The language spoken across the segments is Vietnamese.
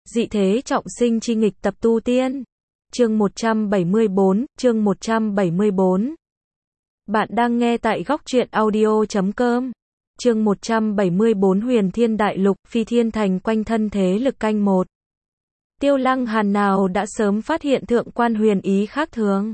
Dị thế trọng sinh chi nghịch tập tu tiên. Chương 174. Bạn đang nghe tại góc truyện audio.com. Chương 174 Huyền Thiên Đại Lục, Phi Thiên Thành quanh thân thế lực canh một. Tiêu Lăng Hàn nào đã sớm phát hiện thượng quan huyền ý khác thường.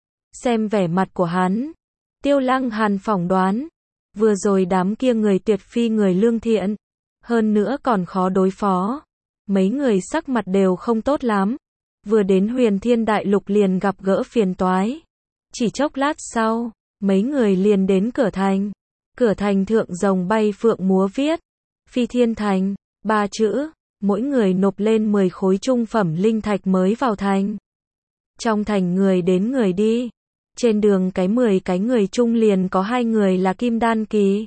Xem vẻ mặt của hắn, Tiêu Lăng Hàn phỏng đoán, vừa rồi đám kia người tuyệt phi người lương thiện, hơn nữa còn khó đối phó. Mấy người sắc mặt đều không tốt lắm, vừa đến Huyền Thiên Đại Lục liền gặp gỡ phiền toái. Chỉ chốc lát sau, mấy người liền đến cửa thành. Cửa thành thượng rồng bay phượng múa viết Phi Thiên Thành, 3 chữ, mỗi người nộp lên 10 khối trung phẩm linh thạch mới vào thành. Trong thành người đến người đi, trên đường 10 cái người chung liền có 2 người là kim đan kỳ.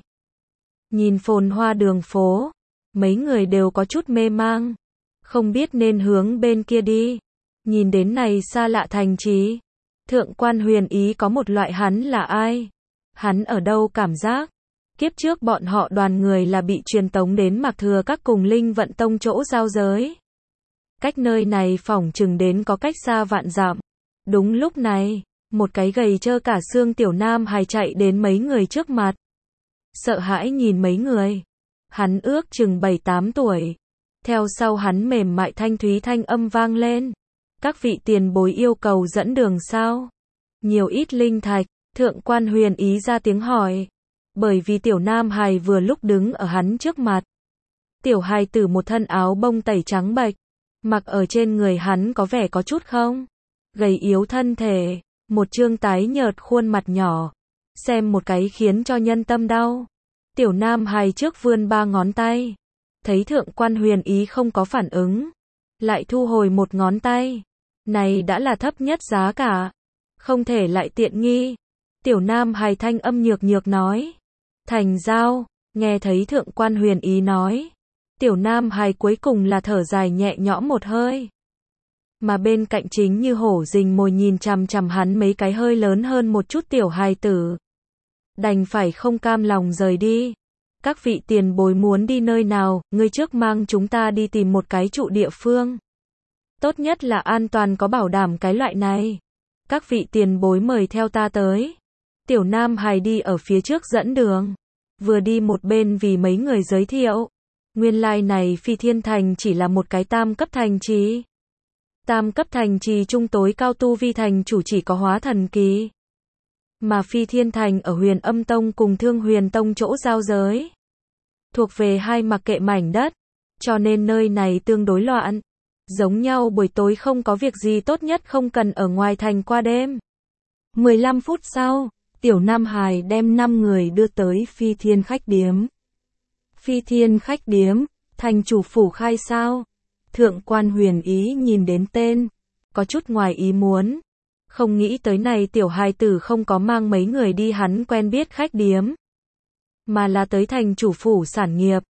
Nhìn phồn hoa đường phố, mấy người đều có chút mê mang, không biết nên hướng bên kia đi. Nhìn đến này xa lạ thành trì, thượng quan huyền ý có một loại hắn là ai? Hắn ở đâu cảm giác? Kiếp trước bọn họ đoàn người là bị truyền tống đến Mạc Thừa Các cùng Linh Vận Tông chỗ giao giới. Cách nơi này phỏng chừng đến có cách xa vạn dặm. Đúng lúc này, một cái gầy trơ cả xương tiểu nam hài chạy đến mấy người trước mặt. Sợ hãi nhìn mấy người. Hắn ước chừng 7-8 tuổi. Theo sau hắn mềm mại thanh thúy thanh âm vang lên. Các vị tiền bối yêu cầu dẫn đường sao? Nhiều ít linh thạch, thượng quan huyền ý ra tiếng hỏi. Bởi vì tiểu nam hài vừa lúc đứng ở hắn trước mặt. Tiểu hài tử một thân áo bông tẩy trắng bệch, mặc ở trên người hắn có vẻ có chút không? Gầy yếu thân thể, một trương tái nhợt khuôn mặt nhỏ, xem một cái khiến cho nhân tâm đau. Tiểu nam hài trước vươn 3 ngón tay, thấy thượng quan huyền ý không có phản ứng, lại thu hồi 1 ngón tay. Này đã là thấp nhất giá cả, không thể lại tiện nghi. Tiểu nam hài thanh âm nhược nhược nói. Thành giao, nghe thấy thượng quan huyền ý nói. Tiểu nam hài cuối cùng là thở dài nhẹ nhõm một hơi. Mà bên cạnh chính như hổ rình mồi nhìn chằm chằm hắn mấy cái hơi lớn hơn một chút tiểu hài tử. Đành phải không cam lòng rời đi. Các vị tiền bối muốn đi nơi nào, ngươi trước mang chúng ta đi tìm một cái trụ địa phương. Tốt nhất là an toàn có bảo đảm cái loại này. Các vị tiền bối mời theo ta tới. Tiểu nam hài đi ở phía trước dẫn đường. Vừa đi một bên vì mấy người giới thiệu. Nguyên lai này Phi Thiên Thành chỉ là một cái tam cấp thành trì. Tam cấp thành trì trung tối cao tu vi thành chủ chỉ có hóa thần kỳ. Mà Phi Thiên Thành ở Huyền Âm Tông cùng Thương Huyền Tông chỗ giao giới. Thuộc về hai mặc kệ mảnh đất. Cho nên nơi này tương đối loạn. Giống nhau buổi tối không có việc gì tốt nhất không cần ở ngoài thành qua đêm. 15 phút sau, tiểu nam hài đem 5 người đưa tới Phi Thiên khách điếm. Phi Thiên khách điếm, thành chủ phủ khai sao? Thượng quan huyền ý nhìn đến tên, có chút ngoài ý muốn. Không nghĩ tới này tiểu hài tử không có mang mấy người đi hắn quen biết khách điếm. Mà là tới thành chủ phủ sản nghiệp.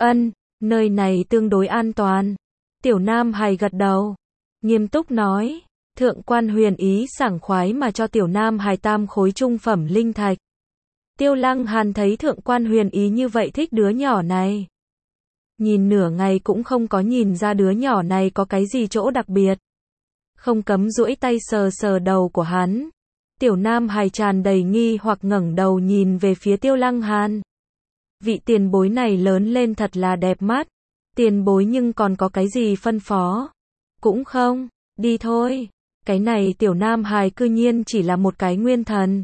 Nơi này tương đối an toàn. Tiểu nam hài gật đầu, nghiêm túc nói. Thượng quan huyền ý sảng khoái mà cho tiểu nam hài 3 khối trung phẩm linh thạch. Tiêu Lăng Hàn thấy thượng quan huyền ý như vậy thích đứa nhỏ này. Nhìn nửa ngày cũng không có nhìn ra đứa nhỏ này có cái gì chỗ đặc biệt. Không cấm duỗi tay sờ sờ đầu của hắn. Tiểu nam hài tràn đầy nghi hoặc ngẩng đầu nhìn về phía Tiêu Lăng Hàn. Vị tiền bối này lớn lên thật là đẹp mắt. Tiền bối nhưng còn có cái gì phân phó? Cũng không, đi thôi. Cái này tiểu nam hài cư nhiên chỉ là một cái nguyên thần.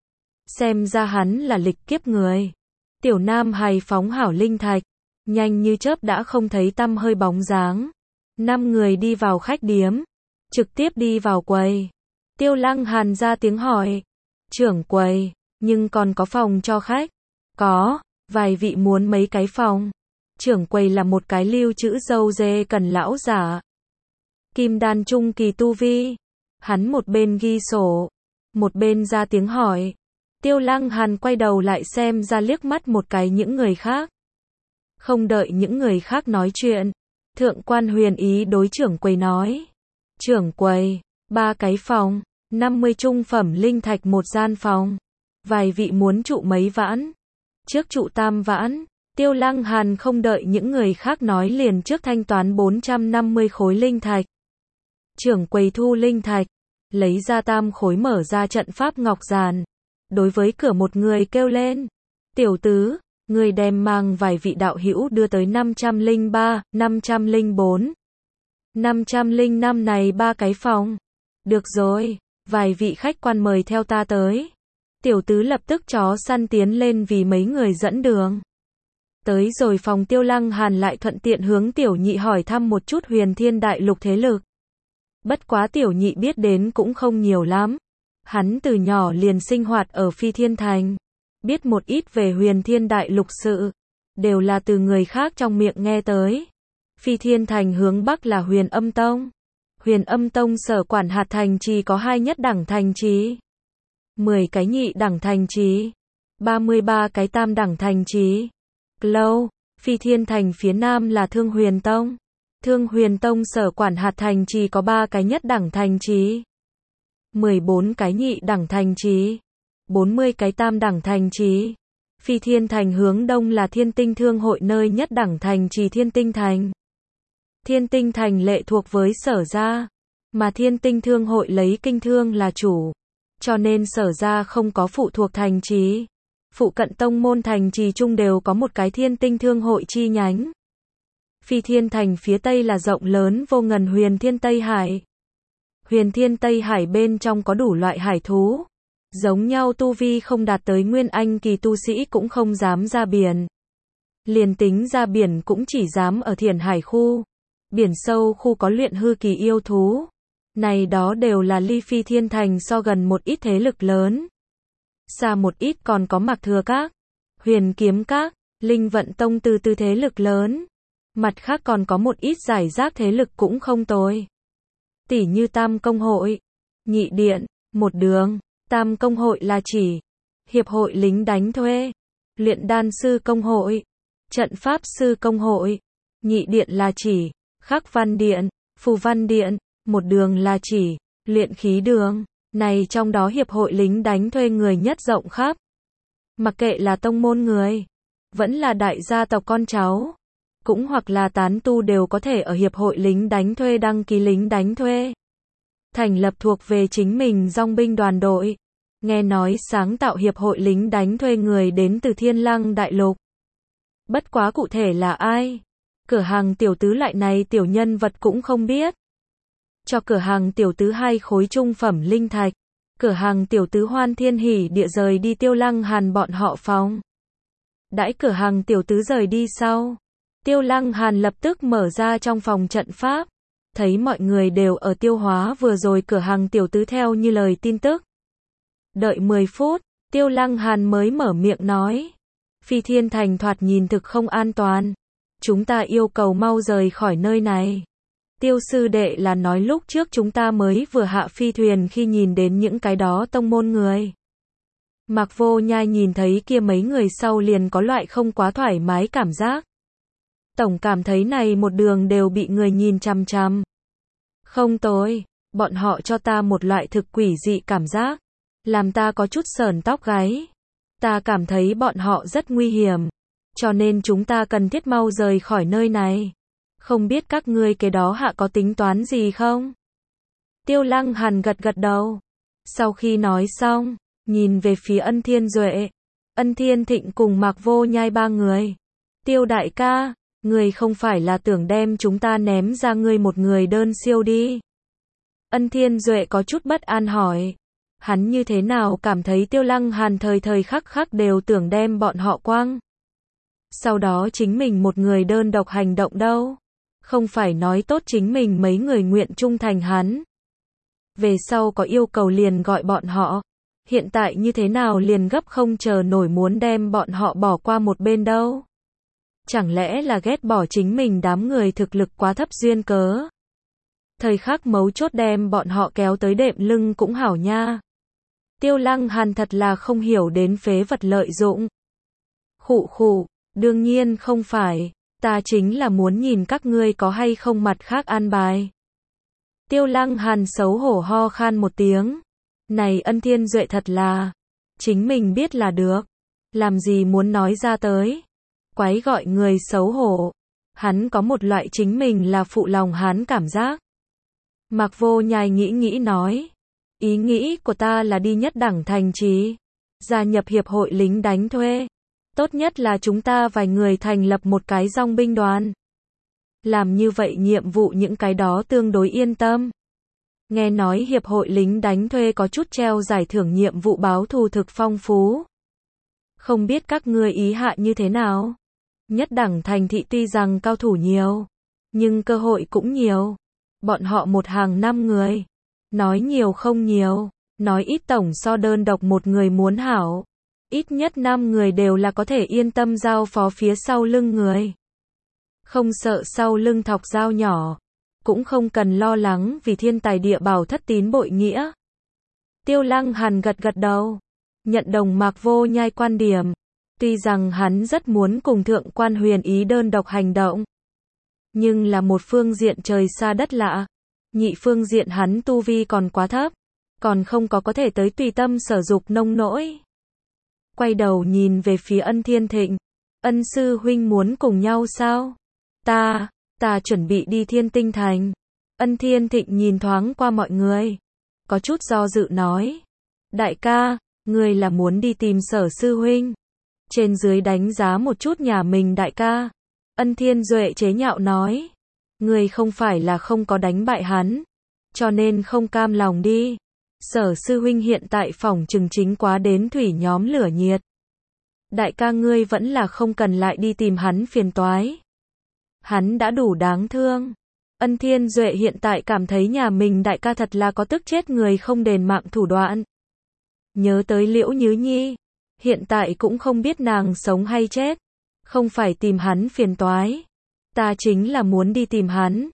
Xem ra hắn là lịch kiếp người. Tiểu nam hài phóng hảo linh thạch, nhanh như chớp đã không thấy tăm hơi bóng dáng. 5 người đi vào khách điếm, trực tiếp đi vào quầy. Tiêu Lăng Hàn ra tiếng hỏi. Trưởng quầy, nhưng còn có phòng cho khách? Có, vài vị muốn mấy cái phòng. Trưởng quầy là một cái lưu trữ râu dê cần lão giả. Kim đan trung kỳ tu vi. Hắn một bên ghi sổ, một bên ra tiếng hỏi. Tiêu Lăng Hàn quay đầu lại xem ra liếc mắt một cái những người khác. Không đợi những người khác nói chuyện, thượng quan huyền ý đối trưởng quầy nói. Trưởng quầy, 3 cái phòng, 50 trung phẩm linh thạch 1 gian phòng. Vài vị muốn trụ mấy vãn? Trước trụ 3 vãn. Tiêu Lăng Hàn không đợi những người khác nói liền trước thanh toán 450 khối linh thạch. Trưởng quầy thu linh thạch, lấy ra tam khối mở ra trận pháp ngọc giàn. Đối với cửa một người kêu lên. Tiểu tứ, người đem mang vài vị đạo hữu đưa tới 503, 504, 505 này 3 cái phòng. Được rồi, vài vị khách quan mời theo ta tới. Tiểu tứ lập tức chó săn tiến lên vì mấy người dẫn đường. Tới rồi phòng Tiêu Lăng Hàn lại thuận tiện hướng tiểu nhị hỏi thăm một chút Huyền Thiên Đại Lục thế lực. Bất quá tiểu nhị biết đến cũng không nhiều lắm. Hắn từ nhỏ liền sinh hoạt ở Phi Thiên Thành. Biết một ít về Huyền Thiên Đại Lục sự. Đều là từ người khác trong miệng nghe tới. Phi Thiên Thành hướng Bắc là Huyền Âm Tông. Huyền Âm Tông sở quản hạt thành trì có 2 nhất đẳng thành trì, 10 cái nhị đẳng thành trì, 33 cái tam đẳng thành trì. Lâu, Phi Thiên Thành phía nam là Thương Huyền Tông. Thương Huyền Tông sở quản hạt thành trì có 3 cái nhất đẳng thành trì, 14 cái nhị đẳng thành trì, 40 cái tam đẳng thành trì. Phi Thiên Thành hướng đông là Thiên Tinh Thương hội nơi nhất đẳng thành trì Thiên Tinh Thành. Thiên Tinh Thành lệ thuộc với Sở gia, mà Thiên Tinh Thương hội lấy kinh thương là chủ, cho nên Sở gia không có phụ thuộc thành trì. Phụ cận tông môn thành trì chung đều có một cái Thiên Tinh Thương hội chi nhánh. Phi Thiên Thành phía tây là rộng lớn vô ngần Huyền Thiên Tây Hải. Huyền Thiên Tây Hải bên trong có đủ loại hải thú. Giống nhau tu vi không đạt tới Nguyên Anh kỳ tu sĩ cũng không dám ra biển. Liền tính ra biển cũng chỉ dám ở Thiền Hải khu. Biển sâu khu có luyện hư kỳ yêu thú. Này đó đều là ly Phi Thiên Thành so gần một ít thế lực lớn. Xa một ít còn có Mạc Thừa Các, Huyền Kiếm Các, Linh Vận Tông từ thế lực lớn. Mặt khác còn có một ít giải rác thế lực cũng không tồi. Tỉ như Tam Công hội, Nhị Điện, Một Đường. Tam Công hội là chỉ Hiệp hội lính đánh thuê, Luyện đan sư công hội, Trận pháp sư công hội. Nhị Điện là chỉ Khắc Văn Điện, Phù Văn Điện. Một Đường là chỉ Luyện khí đường. Này trong đó hiệp hội lính đánh thuê người nhất rộng khắp. Mặc kệ là tông môn người, vẫn là đại gia tộc con cháu, cũng hoặc là tán tu đều có thể ở hiệp hội lính đánh thuê đăng ký lính đánh thuê. Thành lập thuộc về chính mình dòng binh đoàn đội. Nghe nói sáng tạo hiệp hội lính đánh thuê người đến từ Thiên Lăng Đại Lục. Bất quá cụ thể là ai? Cửa hàng tiểu tứ lại này tiểu nhân vật cũng không biết. Cho cửa hàng tiểu tứ 2 khối trung phẩm linh thạch. Cửa hàng tiểu tứ hoan thiên hỉ địa rời đi Tiêu Lăng Hàn bọn họ phòng. Đãi cửa hàng tiểu tứ rời đi sau, Tiêu Lăng Hàn lập tức mở ra trong phòng trận pháp. Thấy mọi người đều ở tiêu hóa vừa rồi cửa hàng tiểu tứ theo như lời tin tức. Đợi 10 phút, Tiêu Lăng Hàn mới mở miệng nói. Phi Thiên Thành thoạt nhìn thực không an toàn. Chúng ta yêu cầu mau rời khỏi nơi này. Tiêu sư đệ là nói lúc trước chúng ta mới vừa hạ phi thuyền khi nhìn đến những cái đó tông môn người. Mạc Vô Nhai nhìn thấy kia mấy người sau liền có loại không quá thoải mái cảm giác. Tổng cảm thấy này một đường đều bị người nhìn chằm chằm. Không tồi, bọn họ cho ta một loại thực quỷ dị cảm giác, làm ta có chút sởn tóc gáy. Ta cảm thấy bọn họ rất nguy hiểm, cho nên chúng ta cần thiết mau rời khỏi nơi này. Không biết các ngươi kế đó hạ có tính toán gì không? Tiêu Lăng Hàn gật gật đầu. Sau khi nói xong, nhìn về phía Ân Thiên Duệ, Ân Thiên Thịnh cùng Mạc Vô Nhai 3 người. Tiêu đại ca, ngươi không phải là tưởng đem chúng ta ném ra ngươi một người đơn siêu đi. Ân Thiên Duệ có chút bất an hỏi. Hắn như thế nào cảm thấy Tiêu Lăng Hàn thời thời khắc khắc đều tưởng đem bọn họ quăng. Sau đó chính mình một người đơn độc hành động đâu. Không phải nói tốt chính mình mấy người nguyện trung thành hắn. Về sau có yêu cầu liền gọi bọn họ. Hiện tại như thế nào liền gấp không chờ nổi muốn đem bọn họ bỏ qua một bên đâu. Chẳng lẽ là ghét bỏ chính mình đám người thực lực quá thấp duyên cớ. Thời khắc mấu chốt đem bọn họ kéo tới đệm lưng cũng hảo nha. Tiêu Lăng Hàn thật là không hiểu đến phế vật lợi dụng. Khụ khụ, đương nhiên không phải. Ta chính là muốn nhìn các ngươi có hay không mặt khác an bài. Tiêu Lăng Hàn xấu hổ ho khan một tiếng. Này Ân Thiên Duệ thật là, chính mình biết là được. Làm gì muốn nói ra tới. Quái gọi người xấu hổ. Hắn có một loại chính mình là phụ lòng hắn cảm giác. Mạc Vô Nhai nghĩ nói. Ý nghĩ của ta là đi nhất đẳng thành trì. Gia nhập hiệp hội lính đánh thuê. Tốt nhất là chúng ta vài người thành lập một cái dòng binh đoàn. Làm như vậy nhiệm vụ những cái đó tương đối yên tâm. Nghe nói hiệp hội lính đánh thuê có chút treo giải thưởng nhiệm vụ báo thù thực phong phú. Không biết các ngươi ý hạ như thế nào? Nhất đẳng thành thị tuy rằng cao thủ nhiều, nhưng cơ hội cũng nhiều. Bọn họ một hàng 5 người. Nói nhiều không nhiều, nói ít tổng so đơn độc một người muốn hảo. Ít nhất 5 người đều là có thể yên tâm giao phó phía sau lưng người. Không sợ sau lưng thọc dao nhỏ. Cũng không cần lo lắng vì thiên tài địa bảo thất tín bội nghĩa. Tiêu Lăng Hàn gật đầu. Nhận đồng Mạc Vô Nhai quan điểm. Tuy rằng hắn rất muốn cùng Thượng quan Huyền Ý đơn độc hành động. Nhưng là một phương diện trời xa đất lạ. Nhị phương diện hắn tu vi còn quá thấp. Còn không có thể tới tùy tâm sở dục nông nỗi. Quay đầu nhìn về phía Ân Thiên Thịnh. Ân sư huynh muốn cùng nhau sao? Ta chuẩn bị đi Thiên Tinh Thành. Ân Thiên Thịnh nhìn thoáng qua mọi người. Có chút do dự nói. Đại ca, ngươi là muốn đi tìm Sở sư huynh. Trên dưới đánh giá một chút nhà mình đại ca. Ân Thiên Duệ chế nhạo nói. Ngươi không phải là không có đánh bại hắn. Cho nên không cam lòng đi. Sở sư huynh hiện tại phỏng chừng chính quá đến thủy nhóm lửa nhiệt. Đại ca ngươi vẫn là không cần lại đi tìm hắn phiền toái. Hắn đã đủ đáng thương. Ân Thiên Duệ hiện tại cảm thấy nhà mình đại ca thật là có tức chết người không đền mạng thủ đoạn. Nhớ tới Liễu Nhứ Nhi. Hiện tại cũng không biết nàng sống hay chết. Không phải tìm hắn phiền toái. Ta chính là muốn đi tìm hắn.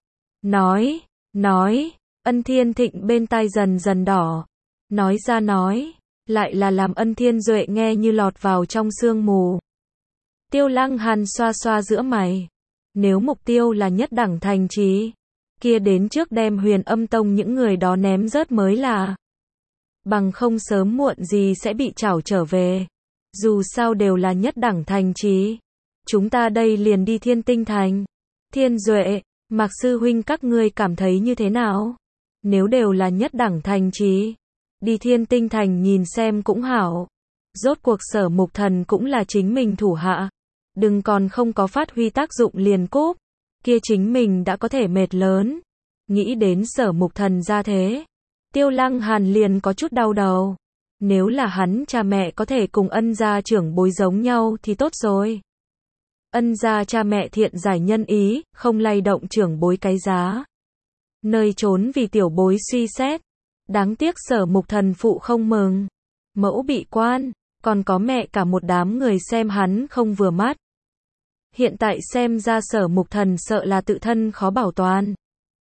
Nói. Ân Thiên Thịnh bên tai dần đỏ. Nói ra nói. Lại là làm Ân Thiên Duệ nghe như lọt vào trong sương mù. Tiêu Lăng Hàn xoa xoa giữa mày. Nếu mục tiêu là nhất đẳng thành trì, kia đến trước đem Huyền Âm Tông những người đó ném rớt mới là. Bằng không sớm muộn gì sẽ bị trảo trở về. Dù sao đều là nhất đẳng thành trì. Chúng ta đây liền đi Thiên Tinh Thành. Thiên Duệ, Mạc sư huynh các ngươi cảm thấy như thế nào? Nếu đều là nhất đẳng thành trì, đi Thiên Tinh Thành nhìn xem cũng hảo. Rốt cuộc Sở Mục Thần cũng là chính mình thủ hạ. Đừng còn không có phát huy tác dụng liền cúp. Kia chính mình đã có thể mệt lớn. Nghĩ đến Sở Mục Thần ra thế. Tiêu Lăng Hàn liền có chút đau đầu. Nếu là hắn cha mẹ có thể cùng Ân gia trưởng bối giống nhau thì tốt rồi. Ân gia cha mẹ thiện giải nhân ý, không lay động trưởng bối cái giá. Nơi trốn vì tiểu bối suy xét. Đáng tiếc Sở Mục Thần phụ không mừng. Mẫu bị quan, còn có mẹ cả một đám người xem hắn không vừa mắt. Hiện tại xem ra Sở Mục Thần sợ là tự thân khó bảo toàn.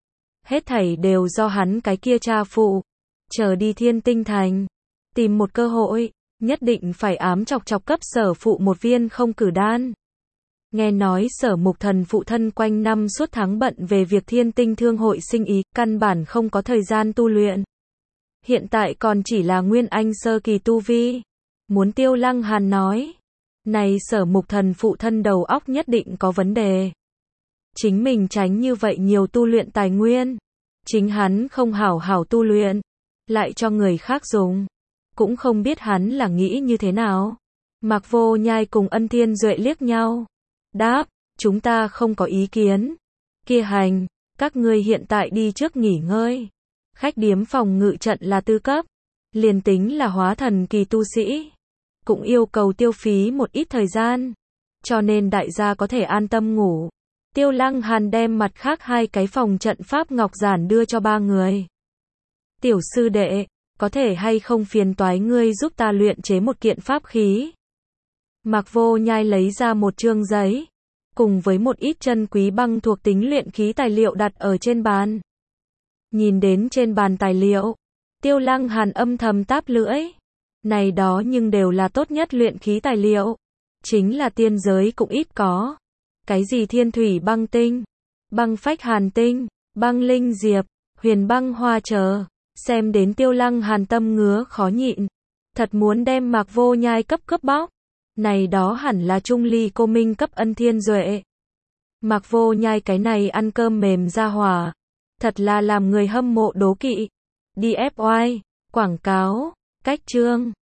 Hết thảy đều do hắn cái kia cha phụ. Chờ đi Thiên Tinh Thành. Tìm một cơ hội, nhất định phải ám chọc cấp Sở phụ một viên không cử đan. Nghe nói Sở Mục Thần phụ thân quanh năm suốt tháng bận về việc Thiên Tinh Thương hội sinh ý, căn bản không có thời gian tu luyện. Hiện tại còn chỉ là Nguyên Anh sơ kỳ tu vi. Muốn Tiêu Lăng Hàn nói. Này Sở Mục Thần phụ thân đầu óc nhất định có vấn đề. Chính mình tránh như vậy nhiều tu luyện tài nguyên. Chính hắn không hảo tu luyện. Lại cho người khác dùng. Cũng không biết hắn là nghĩ như thế nào. Mạc Vô Nhai cùng Ân Thiên Duệ liếc nhau. Đáp, chúng ta không có ý kiến. Kia hành, các ngươi hiện tại đi trước nghỉ ngơi. Khách điếm phòng ngự trận là tư cấp. Liền tính là hóa thần kỳ tu sĩ. Cũng yêu cầu tiêu phí một ít thời gian. Cho nên đại gia có thể an tâm ngủ. Tiêu Lăng Hàn đem mặt khác 2 cái phòng trận pháp ngọc giản đưa cho 3 người. Tiểu sư đệ, có thể hay không phiền toái ngươi giúp ta luyện chế một kiện pháp khí. Mạc Vô Nhai lấy ra một trương giấy. Cùng với một ít chân quý băng thuộc tính luyện khí tài liệu đặt ở trên bàn. Nhìn đến trên bàn tài liệu. Tiêu Lăng Hàn âm thầm táp lưỡi. Này đó nhưng đều là tốt nhất luyện khí tài liệu. Chính là tiên giới cũng ít có. Cái gì thiên thủy băng tinh, băng phách hàn tinh, băng linh diệp, huyền băng hoa chờ. Xem đến Tiêu Lăng Hàn tâm ngứa khó nhịn. Thật muốn đem Mạc Vô Nhai cấp cướp bóc. Này đó hẳn là Trung Ly cô Minh cấp Ân Thiên Duệ. Mạc Vô Nhai cái này ăn cơm mềm ra hỏa. Thật là làm người hâm mộ đố kỵ. Đi FY. Quảng cáo. Cách chương.